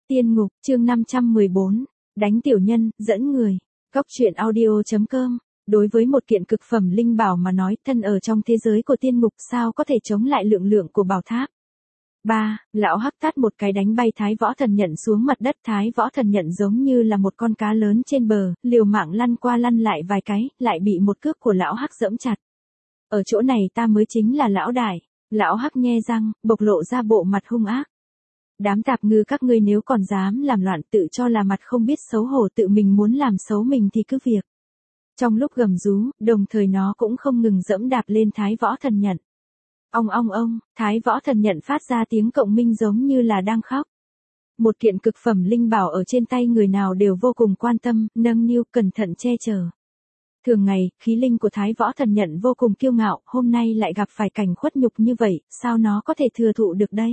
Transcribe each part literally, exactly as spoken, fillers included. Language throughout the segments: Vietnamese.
Tiên ngục, chương năm trăm mười bốn, đánh tiểu nhân, dẫn người. Góc truyện audio chấm com. Đối với một kiện cực phẩm linh bảo mà nói, thân ở trong thế giới của tiên ngục sao có thể chống lại lượng lượng của bảo tháp. ba. Lão hắc tát một cái đánh bay Thái Võ Thần Nhận xuống mặt đất. Thái Võ Thần Nhận giống như là một con cá lớn trên bờ, liều mạng lăn qua lăn lại vài cái, lại bị một cước của lão hắc giẫm chặt. Ở chỗ này ta mới chính là lão đại. Lão hắc nhe răng, bộc lộ ra bộ mặt hung ác. Đám tạp ngư các ngươi nếu còn dám làm loạn, tự cho là mặt không biết xấu hổ, tự mình muốn làm xấu mình thì cứ việc. Trong lúc gầm rú, đồng thời nó cũng không ngừng dẫm đạp lên Thái Võ Thần Nhận. Ong ong ong, Thái Võ Thần Nhận phát ra tiếng cộng minh giống như là đang khóc. Một kiện cực phẩm linh bảo ở trên tay người nào đều vô cùng quan tâm, nâng niu, cẩn thận che chở. Thường ngày, khí linh của Thái Võ Thần Nhận vô cùng kiêu ngạo, hôm nay lại gặp phải cảnh khuất nhục như vậy, sao nó có thể thừa thụ được đây?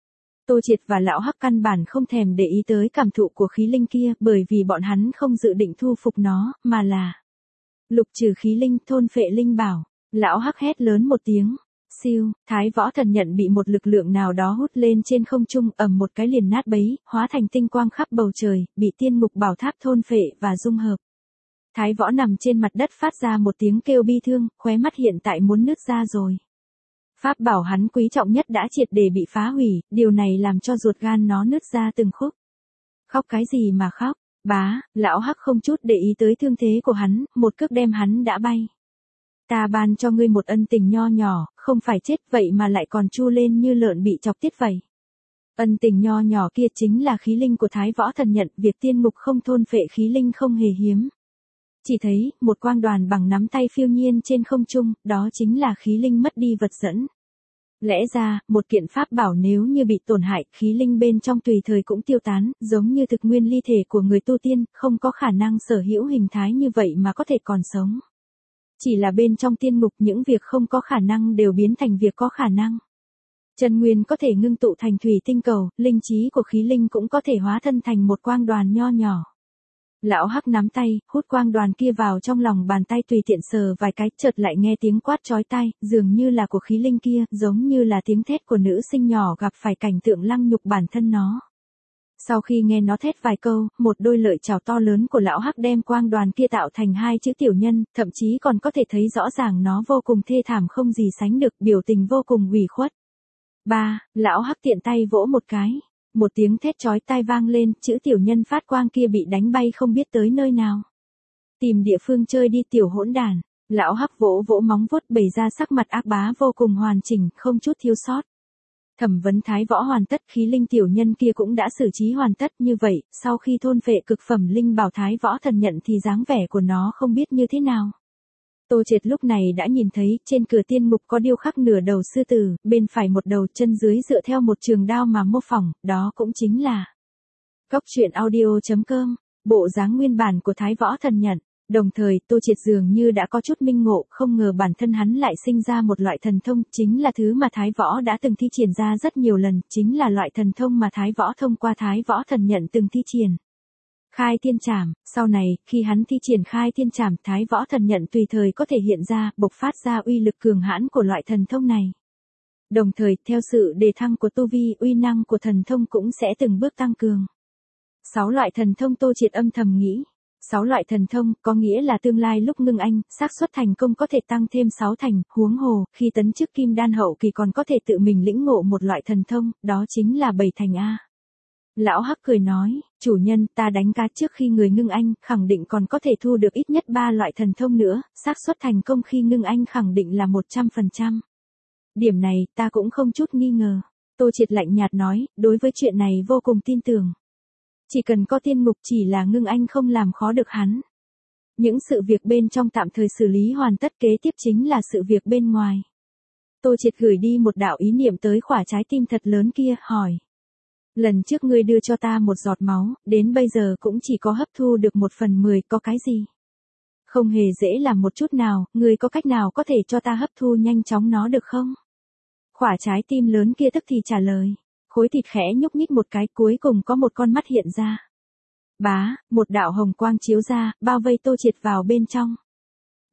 Tô Triệt và lão hắc căn bản không thèm để ý tới cảm thụ của khí linh kia, bởi vì bọn hắn không dự định thu phục nó, mà là lục trừ khí linh, thôn phệ linh bảo. Lão hắc hét lớn một tiếng. Siêu, Thái Võ Thần Nhận bị một lực lượng nào đó hút lên trên không trung, ầm một cái liền nát bấy, hóa thành tinh quang khắp bầu trời, bị tiên ngục bảo tháp thôn phệ và dung hợp. Thái Võ nằm trên mặt đất phát ra một tiếng kêu bi thương, khóe mắt hiện tại muốn nứt ra rồi. Pháp bảo hắn quý trọng nhất đã triệt để bị phá hủy, điều này làm cho ruột gan nó nứt ra từng khúc. Khóc cái gì mà khóc? Bá, lão hắc không chút để ý tới thương thế của hắn, một cước đem hắn đã bay. Ta ban cho ngươi một ân tình nho nhỏ, không phải chết vậy mà lại còn chu lên như lợn bị chọc tiết vậy. Ân tình nho nhỏ kia chính là khí linh của Thái Võ Thần Nhận, việc tiên ngục không thôn phệ khí linh không hề hiếm. Chỉ thấy, một quang đoàn bằng nắm tay phiêu nhiên trên không trung, đó chính là khí linh mất đi vật dẫn. Lẽ ra, một kiện pháp bảo nếu như bị tổn hại, khí linh bên trong tùy thời cũng tiêu tán, giống như thực nguyên ly thể của người tu tiên, không có khả năng sở hữu hình thái như vậy mà có thể còn sống. Chỉ là bên trong tiên ngục những việc không có khả năng đều biến thành việc có khả năng. Chân nguyên có thể ngưng tụ thành thủy tinh cầu, linh trí của khí linh cũng có thể hóa thân thành một quang đoàn nho nhỏ. Lão hắc nắm tay, hút quang đoàn kia vào trong lòng bàn tay tùy tiện sờ vài cái, chợt lại nghe tiếng quát chói tai, dường như là của khí linh kia, giống như là tiếng thét của nữ sinh nhỏ gặp phải cảnh tượng lăng nhục bản thân nó. Sau khi nghe nó thét vài câu, một đôi lợi chảo to lớn của lão hắc đem quang đoàn kia tạo thành hai chữ tiểu nhân, thậm chí còn có thể thấy rõ ràng nó vô cùng thê thảm không gì sánh được, biểu tình vô cùng ủy khuất. ba. Lão hắc tiện tay vỗ một cái. Một tiếng thét chói tai vang lên, chữ tiểu nhân phát quang kia bị đánh bay không biết tới nơi nào. Tìm địa phương chơi đi tiểu hỗn đàn. Lão hắc vỗ vỗ móng vuốt bày ra sắc mặt ác bá vô cùng hoàn chỉnh, không chút thiếu sót. Thẩm vấn Thái Võ hoàn tất, khí linh tiểu nhân kia cũng đã xử trí hoàn tất, như vậy, sau khi thôn phệ cực phẩm linh bảo Thái Võ Thần Nhận thì dáng vẻ của nó không biết như thế nào. Tô Triệt lúc này đã nhìn thấy, trên cửa tiên ngục có điêu khắc nửa đầu sư tử, bên phải một đầu, chân dưới dựa theo một trường đao mà mô phỏng, đó cũng chính là Góc truyện audio chấm com, bộ dáng nguyên bản của Thái Võ Thần Nhận. Đồng thời, Tô Triệt dường như đã có chút minh ngộ, không ngờ bản thân hắn lại sinh ra một loại thần thông, chính là thứ mà Thái Võ đã từng thi triển ra rất nhiều lần, chính là loại thần thông mà Thái Võ thông qua Thái Võ Thần Nhận từng thi triển. Khai Thiên Trảm, sau này, khi hắn thi triển Khai Thiên Trảm, Thái Võ Thần Nhận tùy thời có thể hiện ra, bộc phát ra uy lực cường hãn của loại thần thông này. Đồng thời, theo sự đề thăng của tu vi, uy năng của thần thông cũng sẽ từng bước tăng cường. Sáu loại thần thông Tô Triệt âm thầm nghĩ. Sáu loại thần thông, có nghĩa là tương lai lúc ngưng anh, xác suất thành công có thể tăng thêm sáu thành, huống hồ, khi tấn chức kim đan hậu kỳ còn có thể tự mình lĩnh ngộ một loại thần thông, đó chính là bảy thành A. Lão hắc cười nói, chủ nhân, ta đánh cá trước khi người ngưng anh, khẳng định còn có thể thu được ít nhất ba loại thần thông nữa, xác suất thành công khi ngưng anh khẳng định là một trăm phần trăm. Điểm này, ta cũng không chút nghi ngờ. Tô Triệt lạnh nhạt nói, đối với chuyện này vô cùng tin tưởng. Chỉ cần có tiên ngục, chỉ là ngưng anh không làm khó được hắn. Những sự việc bên trong tạm thời xử lý hoàn tất, kế tiếp chính là sự việc bên ngoài. Tô Triệt gửi đi một đạo ý niệm tới khỏa trái tim thật lớn kia, hỏi. Lần trước ngươi đưa cho ta một giọt máu, đến bây giờ cũng chỉ có hấp thu được một phần mười, có cái gì? Không hề dễ làm một chút nào, ngươi có cách nào có thể cho ta hấp thu nhanh chóng nó được không? Khỏa trái tim lớn kia tức thì trả lời. Khối thịt khẽ nhúc nhích một cái, cuối cùng có một con mắt hiện ra. Bá, một đạo hồng quang chiếu ra, bao vây Tô Triệt vào bên trong.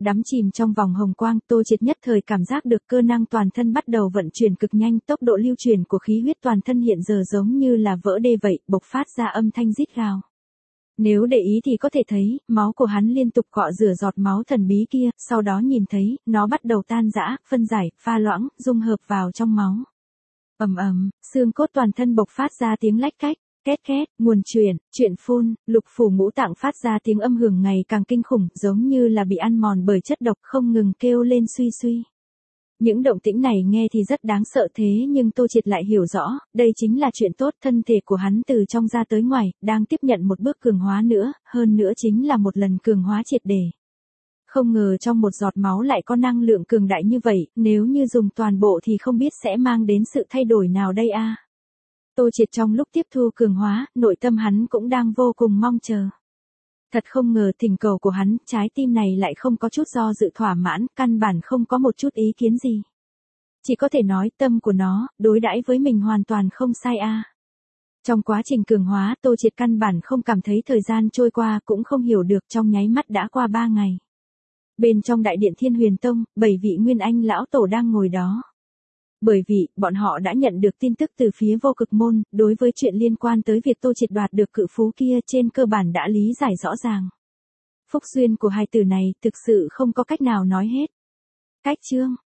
Đắm chìm trong vòng hồng quang, Tô Triệt nhất thời cảm giác được cơ năng toàn thân bắt đầu vận chuyển cực nhanh, tốc độ lưu truyền của khí huyết toàn thân hiện giờ giống như là vỡ đê vậy, bộc phát ra âm thanh rít gào. Nếu để ý thì có thể thấy, máu của hắn liên tục cọ rửa giọt máu thần bí kia, sau đó nhìn thấy, nó bắt đầu tan rã, phân giải, pha loãng, dung hợp vào trong máu. Ầm ầm, xương cốt toàn thân bộc phát ra tiếng lách cách, két két, nguồn chuyển, chuyển phun, lục phủ ngũ tạng phát ra tiếng âm hưởng ngày càng kinh khủng, giống như là bị ăn mòn bởi chất độc không ngừng kêu lên suy suy. Những động tĩnh này nghe thì rất đáng sợ thế nhưng Tô Triệt lại hiểu rõ, đây chính là chuyện tốt, thân thể của hắn từ trong ra tới ngoài, đang tiếp nhận một bước cường hóa nữa, hơn nữa chính là một lần cường hóa triệt để. Không ngờ trong một giọt máu lại có năng lượng cường đại như vậy, nếu như dùng toàn bộ thì không biết sẽ mang đến sự thay đổi nào đây a. Tô Triệt trong lúc tiếp thu cường hóa, nội tâm hắn cũng đang vô cùng mong chờ. Thật không ngờ thỉnh cầu của hắn, trái tim này lại không có chút do dự thỏa mãn, căn bản không có một chút ý kiến gì. Chỉ có thể nói tâm của nó, đối đãi với mình hoàn toàn không sai a. Trong quá trình cường hóa, Tô Triệt căn bản không cảm thấy thời gian trôi qua, cũng không hiểu được trong nháy mắt đã qua ba ngày. Bên trong đại điện Thiên Huyền Tông, bảy vị Nguyên Anh lão tổ đang ngồi đó. Bởi vì, bọn họ đã nhận được tin tức từ phía Vô Cực Môn, đối với chuyện liên quan tới việc Tô Triệt đoạt được cự phú kia trên cơ bản đã lý giải rõ ràng. Phúc duyên của hai từ này thực sự không có cách nào nói hết. Cách chương